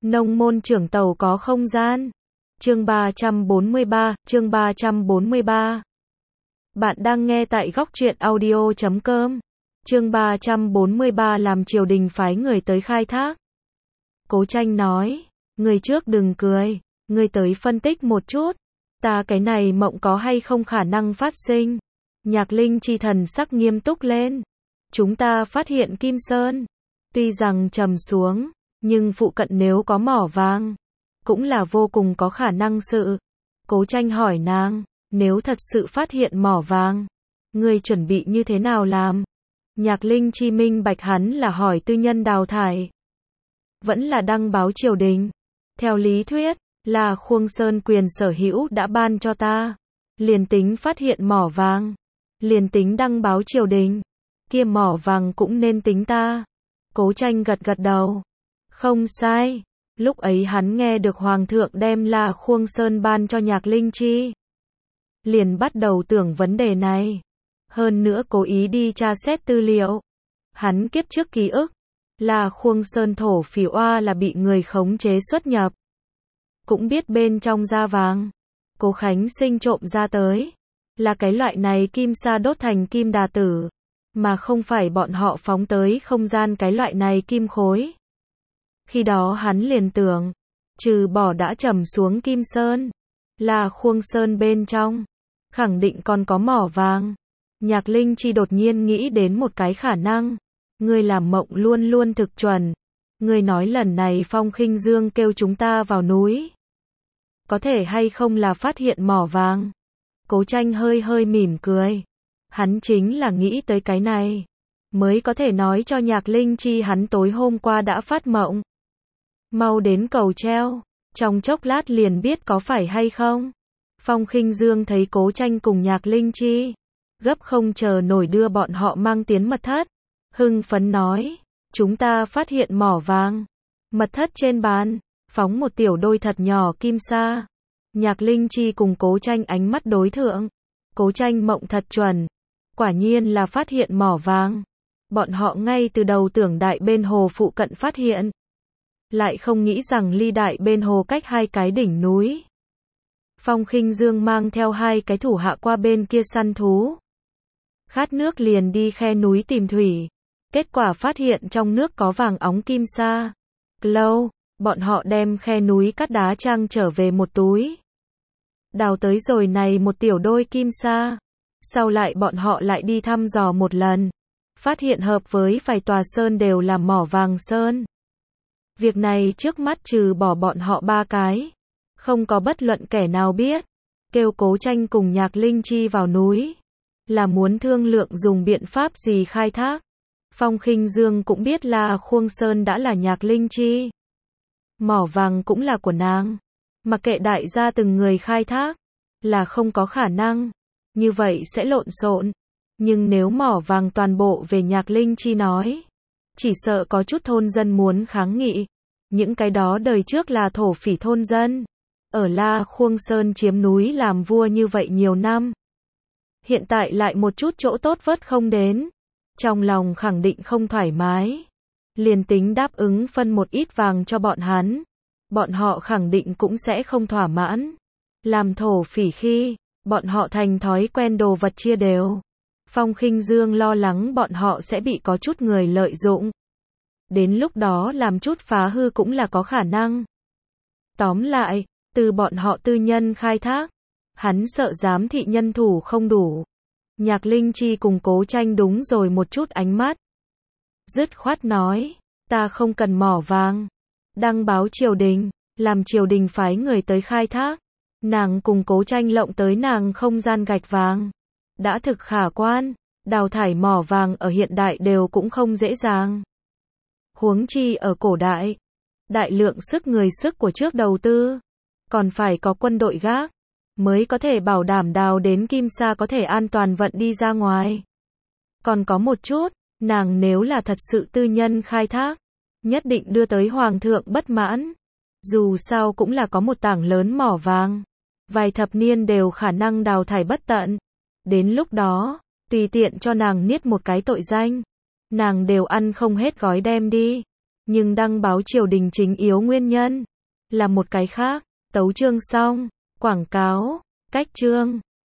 Nông môn trưởng tàu có không gian. Chương 343. Bạn đang nghe tại góc truyện audio.com. Chương 343 làm triều đình phái người tới khai thác. Cố Tranh nói, người trước đừng cười, người tới phân tích một chút, ta cái này mộng có hay không khả năng phát sinh. Nhạc Linh chi thần sắc nghiêm túc lên. Chúng ta phát hiện Kim Sơn, tuy rằng trầm xuống, nhưng phụ cận nếu có mỏ vàng, cũng là vô cùng có khả năng sự. Cố Tranh hỏi nàng, nếu thật sự phát hiện mỏ vàng, ngươi chuẩn bị như thế nào làm? Nhạc Linh chi minh bạch hắn là hỏi tư nhân đào thải, vẫn là đăng báo triều đình. Theo lý thuyết, là Khuông Sơn quyền sở hữu đã ban cho ta, liền tính phát hiện mỏ vàng, liền tính đăng báo triều đình, kia mỏ vàng cũng nên tính ta. Cố Tranh gật gật đầu. Không sai, lúc ấy hắn nghe được Hoàng thượng đem là Khuông Sơn ban cho Nhạc Linh chi, liền bắt đầu tưởng vấn đề này. Hơn nữa cố ý đi tra xét tư liệu. Hắn kiếp trước ký ức, là Khuông Sơn thổ phỉ oa là bị người khống chế xuất nhập. Cũng biết bên trong da vàng, Cố Khánh Sinh trộm ra tới, là cái loại này kim sa đốt thành kim đà tử, mà không phải bọn họ phóng tới không gian cái loại này kim khối. Khi đó hắn liền tưởng, trừ bỏ đã trầm xuống Kim Sơn, là Khuông Sơn bên trong, khẳng định còn có mỏ vàng. Nhạc Linh chi đột nhiên nghĩ đến một cái khả năng. Ngươi làm mộng luôn luôn thực chuẩn. Ngươi nói lần này Phong Khinh Dương kêu chúng ta vào núi, có thể hay không là phát hiện mỏ vàng? Cố Tranh hơi hơi mỉm cười. Hắn chính là nghĩ tới cái này, mới có thể nói cho Nhạc Linh chi hắn tối hôm qua đã phát mộng. Mau đến cầu treo, trong chốc lát liền biết có phải hay không. Phong Khinh Dương thấy Cố Tranh cùng Nhạc Linh chi, gấp không chờ nổi đưa bọn họ mang tiến mật thất. Hưng phấn nói, chúng ta phát hiện mỏ vàng. Mật thất trên bàn, phóng một tiểu đôi thật nhỏ kim sa. Nhạc Linh chi cùng Cố Tranh ánh mắt đối thượng. Cố Tranh mộng thật chuẩn, quả nhiên là phát hiện mỏ vàng. Bọn họ ngay từ đầu tưởng đại bên hồ phụ cận phát hiện, lại không nghĩ rằng ly đại bên hồ cách hai cái đỉnh núi. Phong Khinh Dương mang theo hai cái thủ hạ qua bên kia săn thú. Khát nước liền đi khe núi tìm thủy. Kết quả phát hiện trong nước có vàng óng kim sa. Lâu, bọn họ đem khe núi cát đá trang trở về một túi. Đào tới rồi này một tiểu đôi kim sa. Sau lại bọn họ lại đi thăm dò một lần. Phát hiện hợp với vài tòa sơn đều là mỏ vàng sơn. Việc này trước mắt trừ bỏ bọn họ ba cái, không có bất luận kẻ nào biết. Kêu Cố Tranh cùng Nhạc Linh chi vào núi, là muốn thương lượng dùng biện pháp gì khai thác. Phong Khinh Dương cũng biết là Khuông Sơn đã là Nhạc Linh chi, mỏ vàng cũng là của nàng. Mặc kệ đại gia từng người khai thác, là không có khả năng, như vậy sẽ lộn xộn. Nhưng nếu mỏ vàng toàn bộ về Nhạc Linh chi nói, chỉ sợ có chút thôn dân muốn kháng nghị. Những cái đó đời trước là thổ phỉ thôn dân, ở La Khuông Sơn chiếm núi làm vua như vậy nhiều năm. Hiện tại lại một chút chỗ tốt vớt không đến, trong lòng khẳng định không thoải mái. Liền tính đáp ứng phân một ít vàng cho bọn hắn, bọn họ khẳng định cũng sẽ không thỏa mãn. Làm thổ phỉ khi, bọn họ thành thói quen đồ vật chia đều. Phong Khinh Dương lo lắng bọn họ sẽ bị có chút người lợi dụng. Đến lúc đó làm chút phá hư cũng là có khả năng. Tóm lại, từ bọn họ tư nhân khai thác, hắn sợ giám thị nhân thủ không đủ. Nhạc Linh chi cùng Cố Tranh đúng rồi một chút ánh mắt. Dứt khoát nói, ta không cần mỏ vàng. Đăng báo triều đình, làm triều đình phái người tới khai thác. Nàng cùng Cố Tranh lộng tới nàng không gian gạch vàng. Đã thực khả quan, đào thải mỏ vàng ở hiện đại đều cũng không dễ dàng. Huống chi ở cổ đại, đại lượng sức người sức của trước đầu tư, còn phải có quân đội gác, mới có thể bảo đảm đào đến kim sa có thể an toàn vận đi ra ngoài. Còn có một chút, nàng nếu là thật sự tư nhân khai thác, nhất định đưa tới Hoàng thượng bất mãn. Dù sao cũng là có một tảng lớn mỏ vàng, vài thập niên đều khả năng đào thải bất tận. Đến lúc đó, tùy tiện cho nàng niết một cái tội danh, nàng đều ăn không hết gói đem đi. Nhưng đăng báo triều đình chính yếu nguyên nhân là một cái khác. Tấu chương xong, quảng cáo, cách chương.